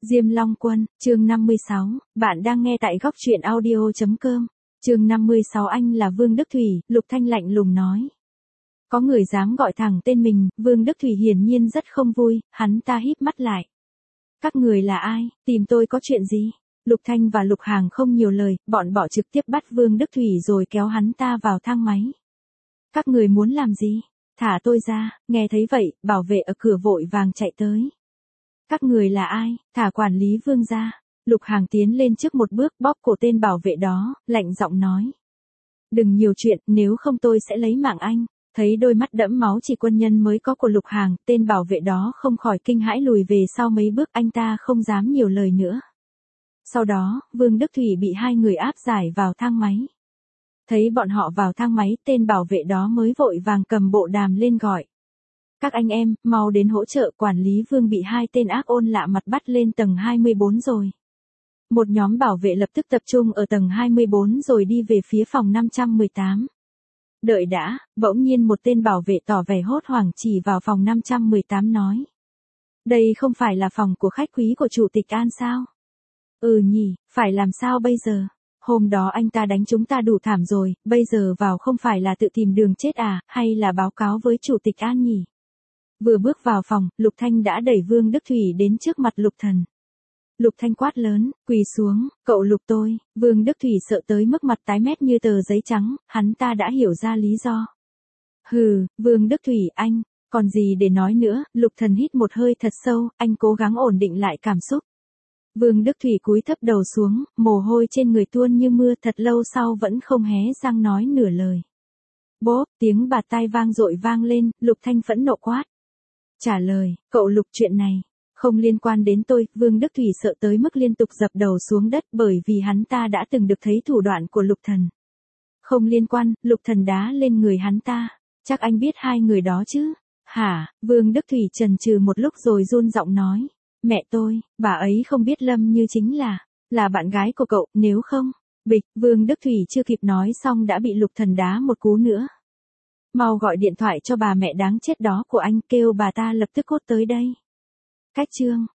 Diêm Long Quân, chương 56, bạn đang nghe tại góc truyện audio.com. Chương 56 anh là Vương Đức Thủy, Lục Thanh lạnh lùng nói. Có người dám gọi thẳng tên mình, Vương Đức Thủy hiển nhiên rất không vui, hắn ta híp mắt lại. Các người là ai, tìm tôi có chuyện gì? Lục Thanh và Lục Hàng không nhiều lời, bọn bỏ trực tiếp bắt Vương Đức Thủy rồi kéo hắn ta vào thang máy. Các người muốn làm gì? Thả tôi ra, nghe thấy vậy, bảo vệ ở cửa vội vàng chạy tới. Các người là ai, thả quản lý Vương ra. Lục Hàng tiến lên trước một bước bóp cổ tên bảo vệ đó, lạnh giọng nói. Đừng nhiều chuyện, nếu không tôi sẽ lấy mạng anh. Thấy đôi mắt đẫm máu chỉ quân nhân mới có của Lục Hàng, tên bảo vệ đó không khỏi kinh hãi lùi về sau mấy bước, anh ta không dám nhiều lời nữa. Sau đó, Vương Đức Thủy bị hai người áp giải vào thang máy. Thấy bọn họ vào thang máy, tên bảo vệ đó mới vội vàng cầm bộ đàm lên gọi. Các anh em, mau đến hỗ trợ, quản lý Vương bị hai tên ác ôn lạ mặt bắt lên tầng 24 rồi. Một nhóm bảo vệ lập tức tập trung ở tầng 24 rồi đi về phía phòng 518. Đợi đã, bỗng nhiên một tên bảo vệ tỏ vẻ hốt hoảng chỉ vào phòng 518 nói. Đây không phải là phòng của khách quý của Chủ tịch An sao? Ừ nhỉ, phải làm sao bây giờ? Hôm đó anh ta đánh chúng ta đủ thảm rồi, bây giờ vào không phải là tự tìm đường chết à, hay là báo cáo với Chủ tịch An nhỉ? Vừa bước vào phòng, Lục Thanh đã đẩy Vương Đức Thủy đến trước mặt Lục Thần. Lục Thanh quát lớn, quỳ xuống, cậu Lục tôi. Vương Đức Thủy sợ tới mức mặt tái mét như tờ giấy trắng, hắn ta đã hiểu ra lý do. Hừ, Vương Đức Thủy anh, còn gì để nói nữa, Lục Thần hít một hơi thật sâu, anh cố gắng ổn định lại cảm xúc. Vương Đức Thủy cúi thấp đầu xuống, mồ hôi trên người tuôn như mưa, thật lâu sau vẫn không hé răng nói nửa lời. Bốp, tiếng bạt tai vang dội vang lên, Lục Thanh phẫn nộ quát. Trả lời, cậu Lục chuyện này, không liên quan đến tôi. Vương Đức Thủy sợ tới mức liên tục dập đầu xuống đất bởi vì hắn ta đã từng được thấy thủ đoạn của Lục Thần. Không liên quan, Lục Thần đá lên người hắn ta, chắc anh biết hai người đó chứ? Hả? Vương Đức Thủy chần chừ một lúc rồi run giọng nói. Mẹ tôi, bà ấy không biết Lâm Như chính là bạn gái của cậu, nếu không, bịch, Vương Đức Thủy chưa kịp nói xong đã bị Lục Thần đá một cú nữa. Mau gọi điện thoại cho bà mẹ đáng chết đó của anh, kêu bà ta lập tức cốt tới đây. Cách chương